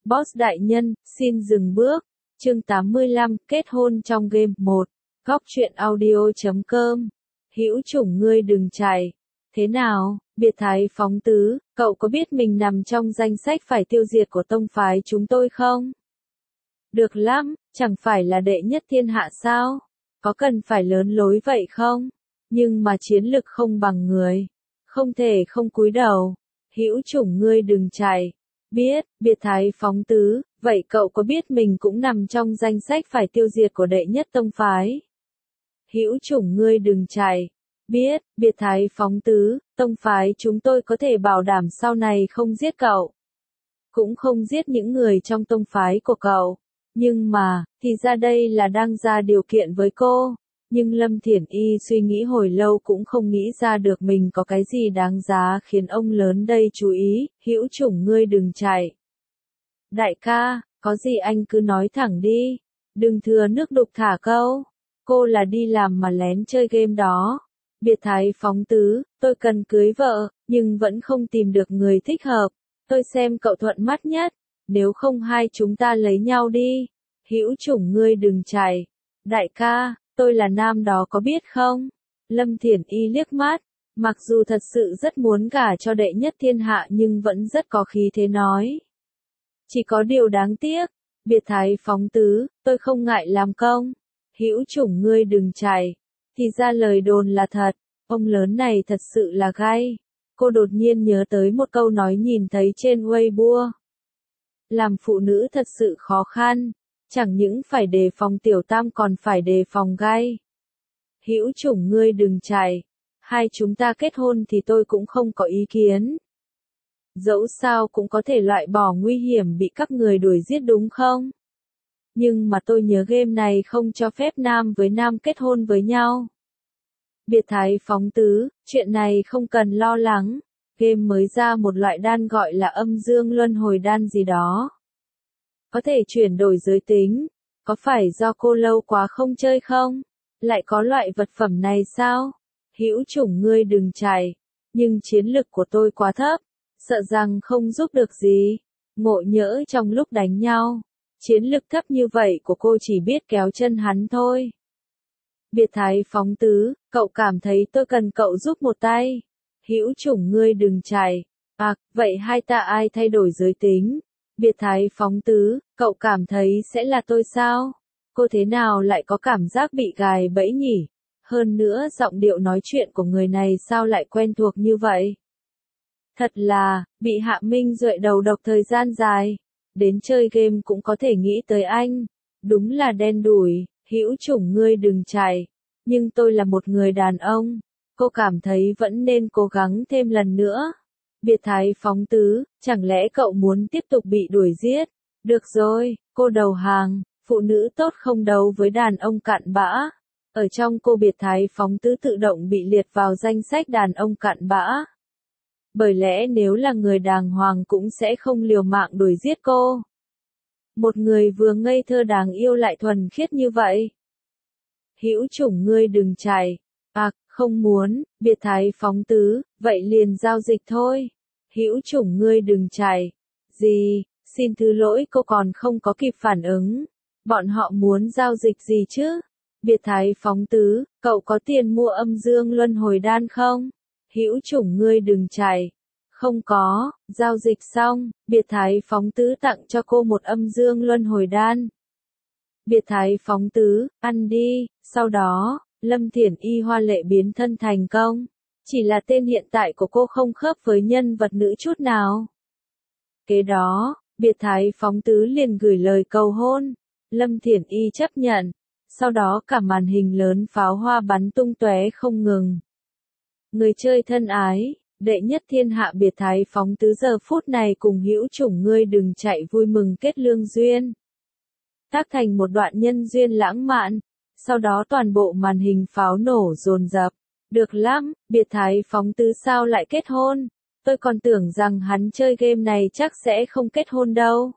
Boss đại nhân, xin dừng bước. Chương 85, kết hôn trong game 1. Góc truyện audio.com. Hữu chủng ngươi đừng chạy. Thế nào, biệt thái phóng tứ, cậu có biết mình nằm trong danh sách phải tiêu diệt của tông phái chúng tôi không? Được lắm, chẳng phải là đệ nhất thiên hạ sao? Có cần phải lớn lối vậy không? Nhưng mà chiến lực không bằng người. Không thể không cúi đầu. Hữu chủng ngươi đừng chạy. Biết, biệt thái phóng tứ, vậy cậu có biết mình cũng nằm trong danh sách phải tiêu diệt của đệ nhất tông phái? Hữu chủng ngươi đừng chạy. Biết, biệt thái phóng tứ, tông phái chúng tôi có thể bảo đảm sau này không giết cậu. Cũng không giết những người trong tông phái của cậu. Nhưng mà, thì ra đây là đang ra điều kiện với cô. Nhưng Lâm Thiển Y suy nghĩ hồi lâu cũng không nghĩ ra được mình có cái gì đáng giá khiến ông lớn đây chú ý, hữu chủng ngươi đừng chạy. Đại ca, có gì anh cứ nói thẳng đi, đừng thừa nước đục thả câu, cô là đi làm mà lén chơi game đó. Biệt thái phóng tứ, tôi cần cưới vợ, nhưng vẫn không tìm được người thích hợp, tôi xem cậu thuận mắt nhất, nếu không hai chúng ta lấy nhau đi, hữu chủng ngươi đừng chạy. Đại ca, tôi là nam đó có biết không? Lâm Thiển Y liếc mắt, mặc dù thật sự rất muốn gả cho đệ nhất thiên hạ nhưng vẫn rất có khí thế nói. Chỉ có điều đáng tiếc, biệt thái phóng tứ, tôi không ngại làm công. Hữu chủng ngươi đừng chạy. Thì ra lời đồn là thật, ông lớn này thật sự là gay. Cô đột nhiên nhớ tới một câu nói nhìn thấy trên Weibo. Làm phụ nữ thật sự khó khăn. Chẳng những phải đề phòng tiểu tam còn phải đề phòng gay. Hữu chủng ngươi đừng chạy. Hai chúng ta kết hôn thì tôi cũng không có ý kiến. Dẫu sao cũng có thể loại bỏ nguy hiểm bị các người đuổi giết đúng không? Nhưng mà tôi nhớ game này không cho phép nam với nam kết hôn với nhau. Biệt thái phóng tứ, chuyện này không cần lo lắng. Game mới ra một loại đan gọi là âm dương luân hồi đan gì đó. Có thể chuyển đổi giới tính, có phải do cô lâu quá không chơi không? Lại có loại vật phẩm này sao? Hữu chủng ngươi đừng chạy, nhưng chiến lực của tôi quá thấp, sợ rằng không giúp được gì. Ngộ nhỡ trong lúc đánh nhau, chiến lực thấp như vậy của cô chỉ biết kéo chân hắn thôi. Biệt thái phóng tứ, cậu cảm thấy tôi cần cậu giúp một tay. Hữu chủng ngươi đừng chạy. À, vậy hai ta ai thay đổi giới tính? Biệt thái phóng tứ, cậu cảm thấy sẽ là tôi sao? Cô thế nào lại có cảm giác bị gài bẫy nhỉ? Hơn nữa giọng điệu nói chuyện của người này sao lại quen thuộc như vậy? Thật là, bị Hạ Minh Duệ đầu độc thời gian dài. Đến chơi game cũng có thể nghĩ tới anh. Đúng là đen đủi, hữu chủng ngươi đừng chạy. Nhưng tôi là một người đàn ông. Cô cảm thấy vẫn nên cố gắng thêm lần nữa. Biệt thái phóng tứ, chẳng lẽ cậu muốn tiếp tục bị đuổi giết? Được rồi, cô đầu hàng, phụ nữ tốt không đấu với đàn ông cặn bã. Ở trong cô biệt thái phóng tứ tự động bị liệt vào danh sách đàn ông cặn bã. Bởi lẽ nếu là người đàng hoàng cũng sẽ không liều mạng đuổi giết cô. Một người vừa ngây thơ đáng yêu lại thuần khiết như vậy. Hữu chủng ngươi đừng chạy. À, không muốn, biệt thái phóng tứ, vậy liền giao dịch thôi. Hữu chủng ngươi đừng chạy. Gì, xin thứ lỗi cô còn không có kịp phản ứng. Bọn họ muốn giao dịch gì chứ? Biệt thái phóng tứ, cậu có tiền mua âm dương luân hồi đan không? Hữu chủng ngươi đừng chạy. Không có, giao dịch xong, biệt thái phóng tứ tặng cho cô một âm dương luân hồi đan. Biệt thái phóng tứ, ăn đi, sau đó, Lâm Thiển Y hoa lệ biến thân thành công. Chỉ là tên hiện tại của cô không khớp với nhân vật nữ chút nào. Kế đó, biệt thái phóng tứ liền gửi lời cầu hôn. Lâm Thiển Y chấp nhận. Sau đó cả màn hình lớn pháo hoa bắn tung tóe không ngừng. Người chơi thân ái, đệ nhất thiên hạ biệt thái phóng tứ giờ phút này cùng hữu chủng ngươi đừng chạy vui mừng kết lương duyên. Tác thành một đoạn nhân duyên lãng mạn. Sau đó toàn bộ màn hình pháo nổ dồn dập. Được lắm, biệt thái phóng tứ sao lại kết hôn? Tôi còn tưởng rằng hắn chơi game này chắc sẽ không kết hôn đâu.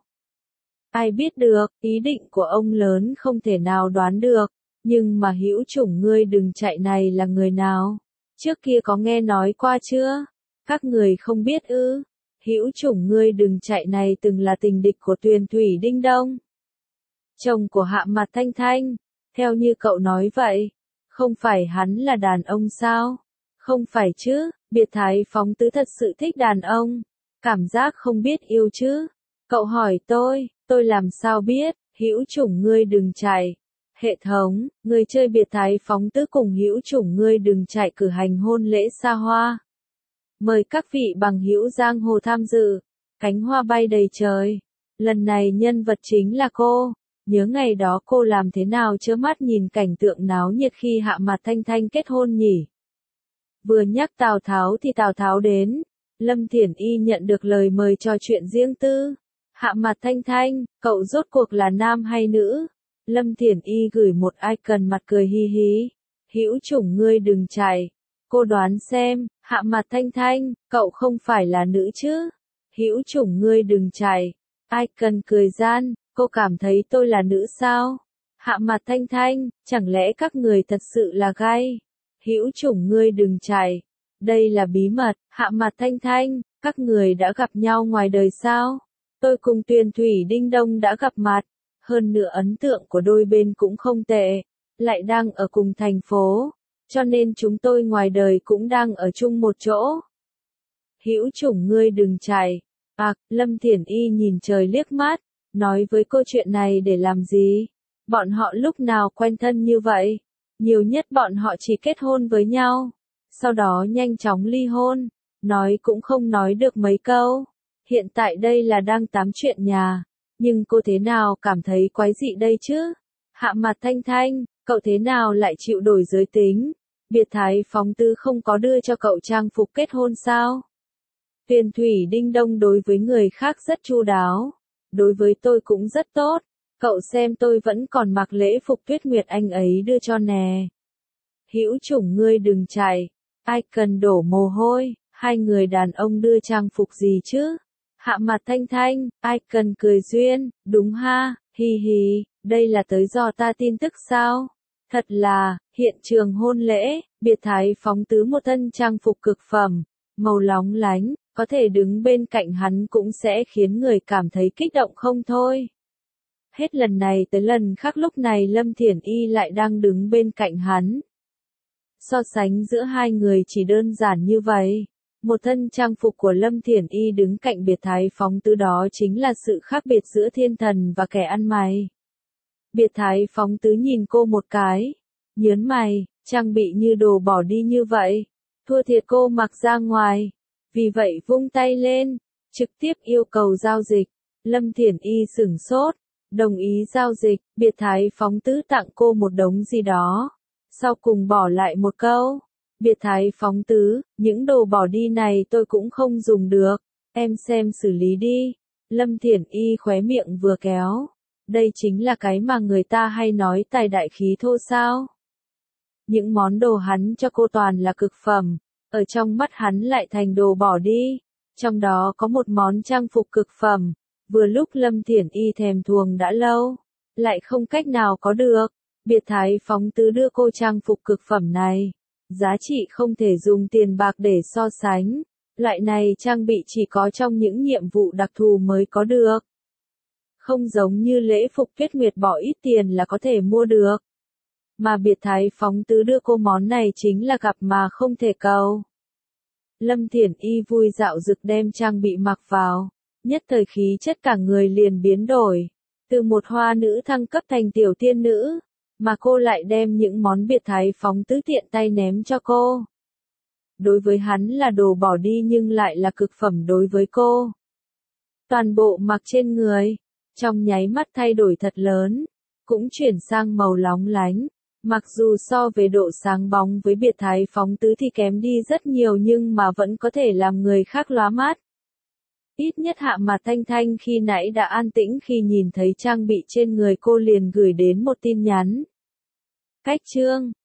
Ai biết được, ý định của ông lớn không thể nào đoán được. Nhưng mà hữu chủng ngươi đừng chạy này là người nào? Trước kia có nghe nói qua chưa? Các người không biết ư? Hữu Chủng ngươi đừng chạy này từng là tình địch của Tuyền Thủy Đinh Đông. Chồng của Hạ Mạt Thanh Thanh, theo như cậu nói vậy, không phải hắn là đàn ông sao? Không phải chứ, biệt thái phóng tứ thật sự thích đàn ông, cảm giác không biết yêu chứ. Cậu hỏi tôi làm sao biết, Hữu Chủng ngươi đừng chạy. Hệ thống, người chơi biệt thái phóng tứ cùng Hữu Chủng ngươi đừng chạy cử hành hôn lễ xa hoa. Mời các vị bằng hữu giang hồ tham dự, cánh hoa bay đầy trời. Lần này nhân vật chính là cô. Nhớ ngày đó cô làm thế nào chớ mắt nhìn cảnh tượng náo nhiệt khi Hạ Mạt Thanh Thanh kết hôn nhỉ? Vừa nhắc Tào Tháo thì Tào Tháo đến. Lâm Thiển Y nhận được lời mời trò chuyện riêng tư. Hạ Mạt Thanh Thanh, cậu rốt cuộc là nam hay nữ? Lâm Thiển Y gửi một icon mặt cười hi hí. Hữu Chủng ngươi đừng chạy. Cô đoán xem, Hạ Mạt Thanh Thanh, cậu không phải là nữ chứ? Hữu Chủng ngươi đừng chạy. Icon cười gian, cô cảm thấy tôi là nữ sao? Hạ Mạt Thanh Thanh, chẳng lẽ các người thật sự là gay? Hữu Chủng ngươi đừng chạy. Đây là bí mật, Hạ Mạt Thanh Thanh, các người đã gặp nhau ngoài đời sao? Tôi cùng Tuyền Thủy Đinh Đông đã gặp mặt, hơn nữa ấn tượng của đôi bên cũng không tệ, lại đang ở cùng thành phố, cho nên chúng tôi ngoài đời cũng đang ở chung một chỗ. Hữu Chủng ngươi đừng chạy. Lâm Thiển Y nhìn trời liếc mắt, nói với cô chuyện này để làm gì? Bọn họ lúc nào quen thân như vậy? Nhiều nhất bọn họ chỉ kết hôn với nhau, sau đó nhanh chóng ly hôn, nói cũng không nói được mấy câu. Hiện tại đây là đang tám chuyện nhà, nhưng cô thế nào cảm thấy quái dị đây chứ? Hạ Mạt Thanh Thanh, cậu thế nào lại chịu đổi giới tính? Biệt thái phóng tứ không có đưa cho cậu trang phục kết hôn sao? Tuyền Thủy Đinh Đông đối với người khác rất chu đáo, đối với tôi cũng rất tốt. Cậu xem tôi vẫn còn mặc lễ phục Tuyết Nguyệt Anh ấy đưa cho nè. Hữu Chủng ngươi đừng chạy. Ai cần đổ mồ hôi, hai người đàn ông đưa trang phục gì chứ? Hạ Mạt Thanh Thanh, ai cần cười duyên, đúng ha, hi hi, đây là tới do ta tin tức sao? Thật là, hiện trường hôn lễ, biệt thái phóng tứ một thân trang phục cực phẩm, màu lóng lánh, có thể đứng bên cạnh hắn cũng sẽ khiến người cảm thấy kích động không thôi. Hết lần này tới lần khác lúc này Lâm Thiển Y lại đang đứng bên cạnh hắn. So sánh giữa hai người chỉ đơn giản như vậy. Một thân trang phục của Lâm Thiển Y đứng cạnh biệt thái phóng tứ đó chính là sự khác biệt giữa thiên thần và kẻ ăn mày. Biệt thái phóng tứ nhìn cô một cái, nhớn mày, trang bị như đồ bỏ đi như vậy, thua thiệt cô mặc ra ngoài. Vì vậy vung tay lên, trực tiếp yêu cầu giao dịch. Lâm Thiển Y sửng sốt, đồng ý giao dịch, biệt thái phóng tứ tặng cô một đống gì đó. Sau cùng bỏ lại một câu, biệt thái phóng tứ, những đồ bỏ đi này tôi cũng không dùng được, em xem xử lý đi. Lâm Thiển Y khóe miệng vừa kéo, đây chính là cái mà người ta hay nói tài đại khí thô sao. Những món đồ hắn cho cô toàn là cực phẩm, ở trong mắt hắn lại thành đồ bỏ đi, trong đó có một món trang phục cực phẩm, vừa lúc Lâm Thiển Y thèm thuồng đã lâu, lại không cách nào có được. Biệt thái phóng tứ đưa cô trang phục cực phẩm này, giá trị không thể dùng tiền bạc để so sánh, loại này trang bị chỉ có trong những nhiệm vụ đặc thù mới có được. Không giống như lễ phục Tuyết Nguyệt bỏ ít tiền là có thể mua được. Mà biệt thái phóng tứ đưa cô món này chính là gặp mà không thể cầu. Lâm Thiển Y vui dạo dực đem trang bị mặc vào, nhất thời khí chất cả người liền biến đổi, từ một hoa nữ thăng cấp thành tiểu tiên nữ. Mà cô lại đem những món biệt thái phóng tứ tiện tay ném cho cô. Đối với hắn là đồ bỏ đi nhưng lại là cực phẩm đối với cô. Toàn bộ mặc trên người, trong nháy mắt thay đổi thật lớn, cũng chuyển sang màu lóng lánh. Mặc dù so về độ sáng bóng với biệt thái phóng tứ thì kém đi rất nhiều nhưng mà vẫn có thể làm người khác lóa mắt. Ít nhất Hạ Mạt Thanh Thanh khi nãy đã an tĩnh khi nhìn thấy trang bị trên người cô liền gửi đến một tin nhắn. Cách chương